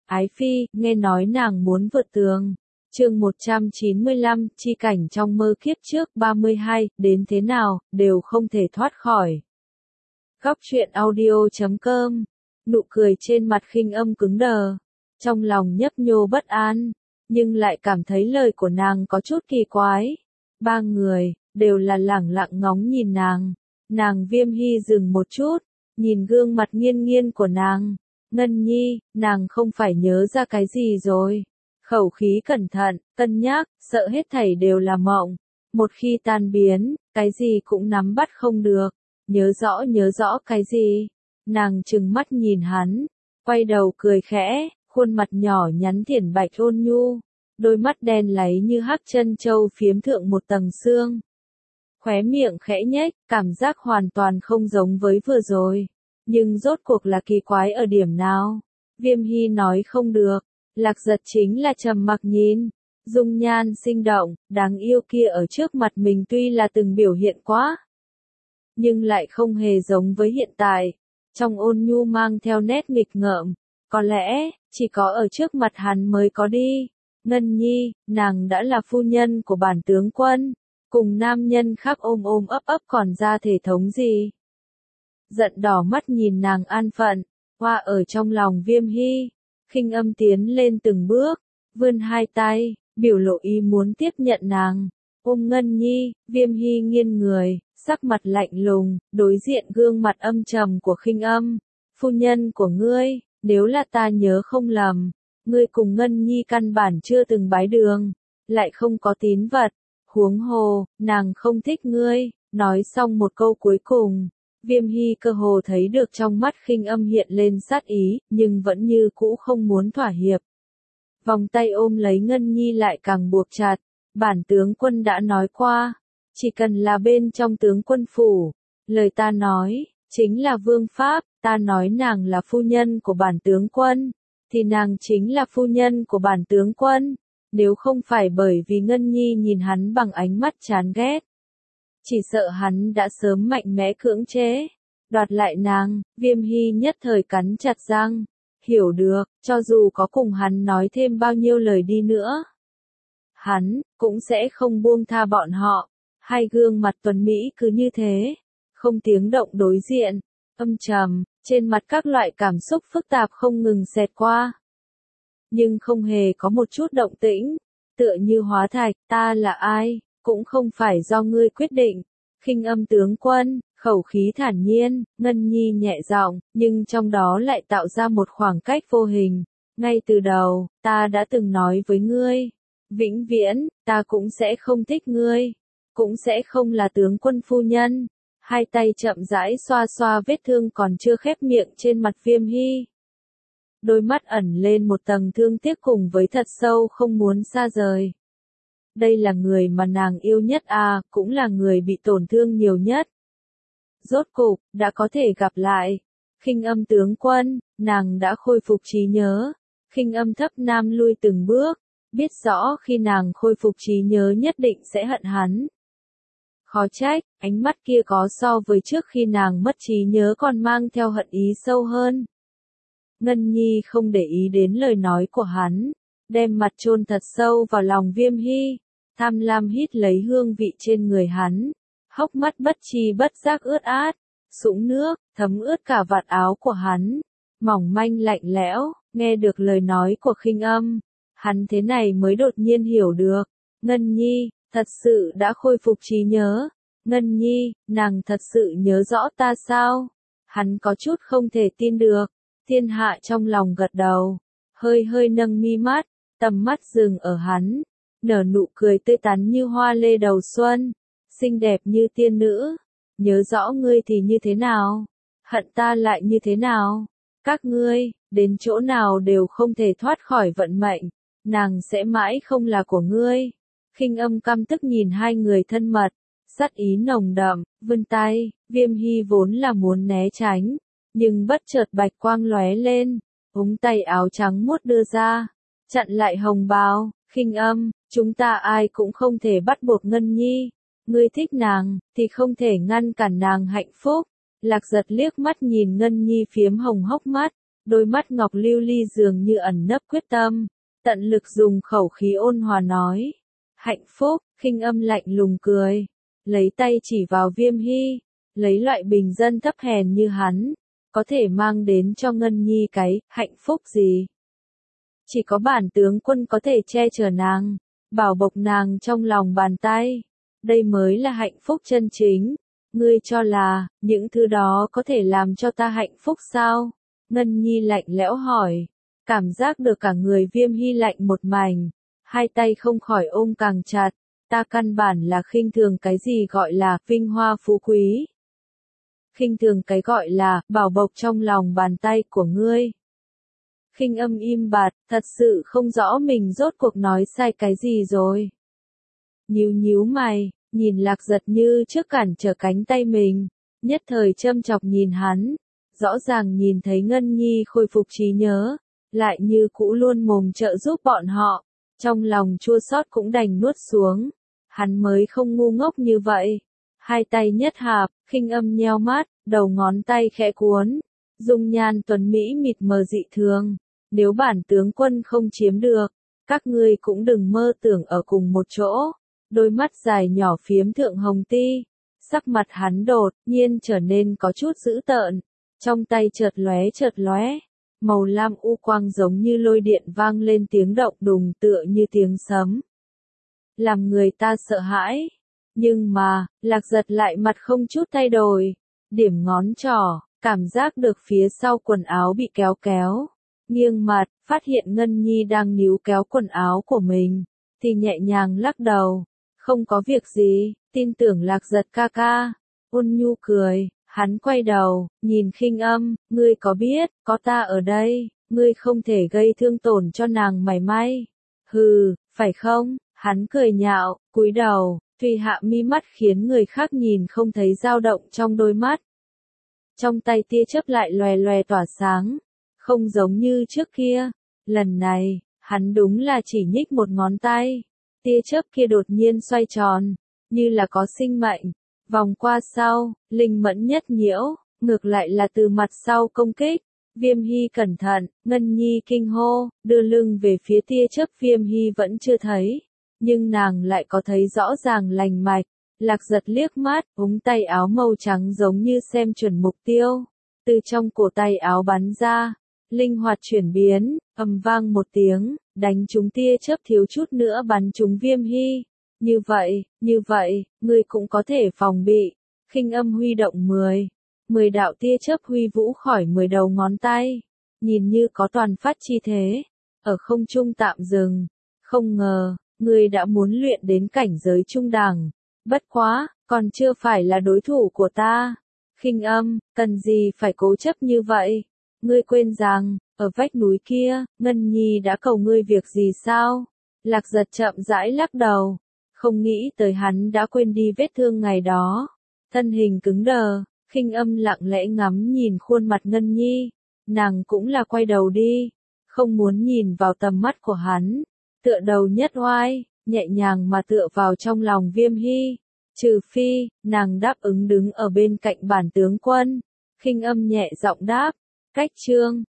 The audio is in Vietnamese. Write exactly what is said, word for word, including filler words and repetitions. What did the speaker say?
Ái phi, nghe nói nàng muốn vượt tường. Chương một trăm chín mươi lăm, chi cảnh trong mơ kiếp trước ba mươi hai, đến thế nào, đều không thể thoát khỏi. Góc truyện audio chấm com, nụ cười trên mặt Khinh Âm cứng đờ, trong lòng nhấp nhô bất an, nhưng lại cảm thấy lời của nàng có chút kỳ quái. Ba người, đều là lẳng lặng ngóng nhìn nàng, nàng Viêm Hy dừng một chút, nhìn gương mặt nghiêng nghiêng của nàng. Ngân Nhi, nàng không phải nhớ ra cái gì rồi. Khẩu khí cẩn thận, cân nhắc, sợ hết thảy đều là mộng. Một khi tan biến, cái gì cũng nắm bắt không được. Nhớ rõ nhớ rõ cái gì. Nàng trừng mắt nhìn hắn, quay đầu cười khẽ, khuôn mặt nhỏ nhắn thiển bạch ôn nhu. Đôi mắt đen láy như hắc chân châu phiếm thượng một tầng xương. Khóe miệng khẽ nhếch, cảm giác hoàn toàn không giống với vừa rồi. Nhưng rốt cuộc là kỳ quái ở điểm nào? Viêm Hy nói không được. Lạc Giật chính là trầm mặc nhìn. Dung nhan sinh động, đáng yêu kia ở trước mặt mình tuy là từng biểu hiện quá. Nhưng lại không hề giống với hiện tại. Trong ôn nhu mang theo nét nghịch ngợm. Có lẽ, chỉ có ở trước mặt hắn mới có đi. Ngân Nhi, nàng đã là phu nhân của bản tướng quân. Cùng nam nhân khác ôm ôm ấp ấp còn ra thể thống gì? Giận đỏ mắt nhìn nàng an phận, hoa ở trong lòng Viêm Hy. Khinh Âm tiến lên từng bước, vươn hai tay, biểu lộ ý muốn tiếp nhận nàng. Ôm Ngân Nhi, Viêm Hy nghiêng người, sắc mặt lạnh lùng, đối diện gương mặt âm trầm của Khinh Âm. Phu nhân của ngươi, nếu là ta nhớ không lầm, ngươi cùng Ngân Nhi căn bản chưa từng bái đường, lại không có tín vật. Huống hồ, nàng không thích ngươi. Nói xong một câu cuối cùng. Viêm Hy cơ hồ thấy được trong mắt Khinh Âm hiện lên sát ý, nhưng vẫn như cũ không muốn thỏa hiệp. Vòng tay ôm lấy Ngân Nhi lại càng buộc chặt. Bản tướng quân đã nói qua, chỉ cần là bên trong tướng quân phủ, lời ta nói, chính là vương pháp, ta nói nàng là phu nhân của bản tướng quân, thì nàng chính là phu nhân của bản tướng quân, nếu không phải bởi vì Ngân Nhi nhìn hắn bằng ánh mắt chán ghét. Chỉ sợ hắn đã sớm mạnh mẽ cưỡng chế, đoạt lại nàng. Viêm Hy nhất thời cắn chặt răng, hiểu được, cho dù có cùng hắn nói thêm bao nhiêu lời đi nữa, hắn cũng sẽ không buông tha bọn họ. Hai gương mặt tuấn mỹ cứ như thế, không tiếng động đối diện, âm trầm, trên mặt các loại cảm xúc phức tạp không ngừng xẹt qua. Nhưng không hề có một chút động tĩnh, tựa như hóa thạch. Ta là ai? Cũng không phải do ngươi quyết định. Khinh Âm tướng quân, khẩu khí thản nhiên, Ngân Nhi nhẹ giọng, nhưng trong đó lại tạo ra một khoảng cách vô hình. Ngay từ đầu, ta đã từng nói với ngươi, vĩnh viễn, ta cũng sẽ không thích ngươi, cũng sẽ không là tướng quân phu nhân. Hai tay chậm rãi xoa xoa vết thương còn chưa khép miệng trên mặt Viêm Hy. Đôi mắt ẩn lên một tầng thương tiếc cùng với thật sâu không muốn xa rời. Đây là người mà nàng yêu nhất à, cũng là người bị tổn thương nhiều nhất. Rốt cục, đã có thể gặp lại. Khinh Âm tướng quân, nàng đã khôi phục trí nhớ. Khinh Âm thấp nam lui từng bước, biết rõ khi nàng khôi phục trí nhớ nhất định sẽ hận hắn. Khó trách, ánh mắt kia có so với trước khi nàng mất trí nhớ còn mang theo hận ý sâu hơn. Ngân Nhi không để ý đến lời nói của hắn, đem mặt chôn thật sâu vào lòng Viêm Hy, tham lam hít lấy hương vị trên người hắn, hốc mắt bất tri bất giác ướt át, sũng nước, thấm ướt cả vạt áo của hắn, mỏng manh lạnh lẽo. Nghe được lời nói của Khinh Âm, hắn thế này mới đột nhiên hiểu được, Ngân Nhi, thật sự đã khôi phục trí nhớ. Ngân Nhi, nàng thật sự nhớ rõ ta sao? Hắn có chút không thể tin được. Thiên Hạ trong lòng gật đầu, hơi hơi nâng mi mắt, tầm mắt dừng ở hắn, nở nụ cười tươi tắn như hoa lê đầu xuân, xinh đẹp như tiên nữ. Nhớ rõ ngươi thì như thế nào? Hận ta lại như thế nào? Các ngươi, đến chỗ nào đều không thể thoát khỏi vận mệnh, nàng sẽ mãi không là của ngươi. Khinh Âm căm tức nhìn hai người thân mật, sát ý nồng đậm, vươn tay. Viêm Hy vốn là muốn né tránh, nhưng bất chợt bạch quang lóe lên, ống tay áo trắng muốt đưa ra, chặn lại hồng bào. Khinh Âm, chúng ta ai cũng không thể bắt buộc Ngân Nhi, ngươi thích nàng, thì không thể ngăn cản nàng hạnh phúc. Lạc Giật liếc mắt nhìn Ngân Nhi phiếm hồng hốc mắt, đôi mắt ngọc lưu ly dường như ẩn nấp quyết tâm, tận lực dùng khẩu khí ôn hòa nói. Hạnh phúc, Khinh Âm lạnh lùng cười, lấy tay chỉ vào Viêm Hy, lấy loại bình dân thấp hèn như hắn, có thể mang đến cho Ngân Nhi cái hạnh phúc gì? Chỉ có bản tướng quân có thể che chở nàng, bảo bọc nàng trong lòng bàn tay. Đây mới là hạnh phúc chân chính. Ngươi cho là, những thứ đó có thể làm cho ta hạnh phúc sao? Ngân Nhi lạnh lẽo hỏi. Cảm giác được cả người Viêm Hy lạnh một mảnh. Hai tay không khỏi ôm càng chặt. Ta căn bản là khinh thường cái gì gọi là vinh hoa phú quý. Khinh thường cái gọi là bảo bọc trong lòng bàn tay của ngươi. Khinh Âm im bặt, thật sự không rõ mình rốt cuộc nói sai cái gì rồi. Nhíu nhíu mày, nhìn Lạc Giật như trước cản trở cánh tay mình, nhất thời châm chọc nhìn hắn, rõ ràng nhìn thấy Ngân Nhi khôi phục trí nhớ, lại như cũ luôn mồm trợ giúp bọn họ, trong lòng chua xót cũng đành nuốt xuống, hắn mới không ngu ngốc như vậy. Hai tay nhất hạp, Khinh Âm nheo mắt, đầu ngón tay khẽ cuốn, dung nhan tuấn mỹ mịt mờ dị thường, nếu bản tướng quân không chiếm được, các ngươi cũng đừng mơ tưởng ở cùng một chỗ. Đôi mắt dài nhỏ phiếm thượng hồng ti, sắc mặt hắn đột nhiên trở nên có chút dữ tợn, trong tay chợt lóe chợt lóe, màu lam u quang giống như lôi điện vang lên tiếng động đùng tựa như tiếng sấm, làm người ta sợ hãi. Nhưng mà, Lạc Giật lại mặt không chút thay đổi, điểm ngón trỏ, cảm giác được phía sau quần áo bị kéo kéo, nghiêng mặt, phát hiện Ngân Nhi đang níu kéo quần áo của mình, thì nhẹ nhàng lắc đầu. Không có việc gì, tin tưởng Lạc Giật ca ca. Ôn nhu cười, hắn quay đầu, nhìn Khinh Âm, ngươi có biết, có ta ở đây, ngươi không thể gây thương tổn cho nàng mảy may. Hừ, phải không? Hắn cười nhạo, cúi đầu, tuy hạ mi mắt khiến người khác nhìn không thấy dao động trong đôi mắt. Trong tay tia chớp lại lòe lòe tỏa sáng, không giống như trước kia. Lần này, hắn đúng là chỉ nhích một ngón tay. Tia chớp kia đột nhiên xoay tròn, như là có sinh mệnh, vòng qua sau, linh mẫn nhất nhiễu, ngược lại là từ mặt sau công kích. Viêm Hy cẩn thận, Ngân Nhi kinh hô, đưa lưng về phía tia chớp. Viêm Hy vẫn chưa thấy, nhưng nàng lại có thấy rõ ràng lành mạch. Lạc Giật liếc mắt, ống tay áo màu trắng giống như xem chuẩn mục tiêu, từ trong cổ tay áo bắn ra, linh hoạt chuyển biến, ầm vang một tiếng, đánh trúng tia chớp thiếu chút nữa bắn trúng Viêm Hy. Như vậy, như vậy, ngươi cũng có thể phòng bị. Khinh Âm huy động mười, mười đạo tia chớp huy vũ khỏi mười đầu ngón tay, nhìn như có toàn phát chi thế, ở không trung tạm dừng. Không ngờ, ngươi đã muốn luyện đến cảnh giới trung đẳng, bất quá, còn chưa phải là đối thủ của ta. Khinh Âm, cần gì phải cố chấp như vậy? Ngươi quên rằng, ở vách núi kia, Ngân Nhi đã cầu ngươi việc gì sao? Lạc Giật chậm rãi lắc đầu, không nghĩ tới hắn đã quên đi vết thương ngày đó. Thân hình cứng đờ, Khinh Âm lặng lẽ ngắm nhìn khuôn mặt Ngân Nhi, nàng cũng là quay đầu đi, không muốn nhìn vào tầm mắt của hắn, tựa đầu nhất oai, nhẹ nhàng mà tựa vào trong lòng Viêm Hy, trừ phi, nàng đáp ứng đứng ở bên cạnh bản tướng quân. Khinh Âm nhẹ giọng đáp, cách chương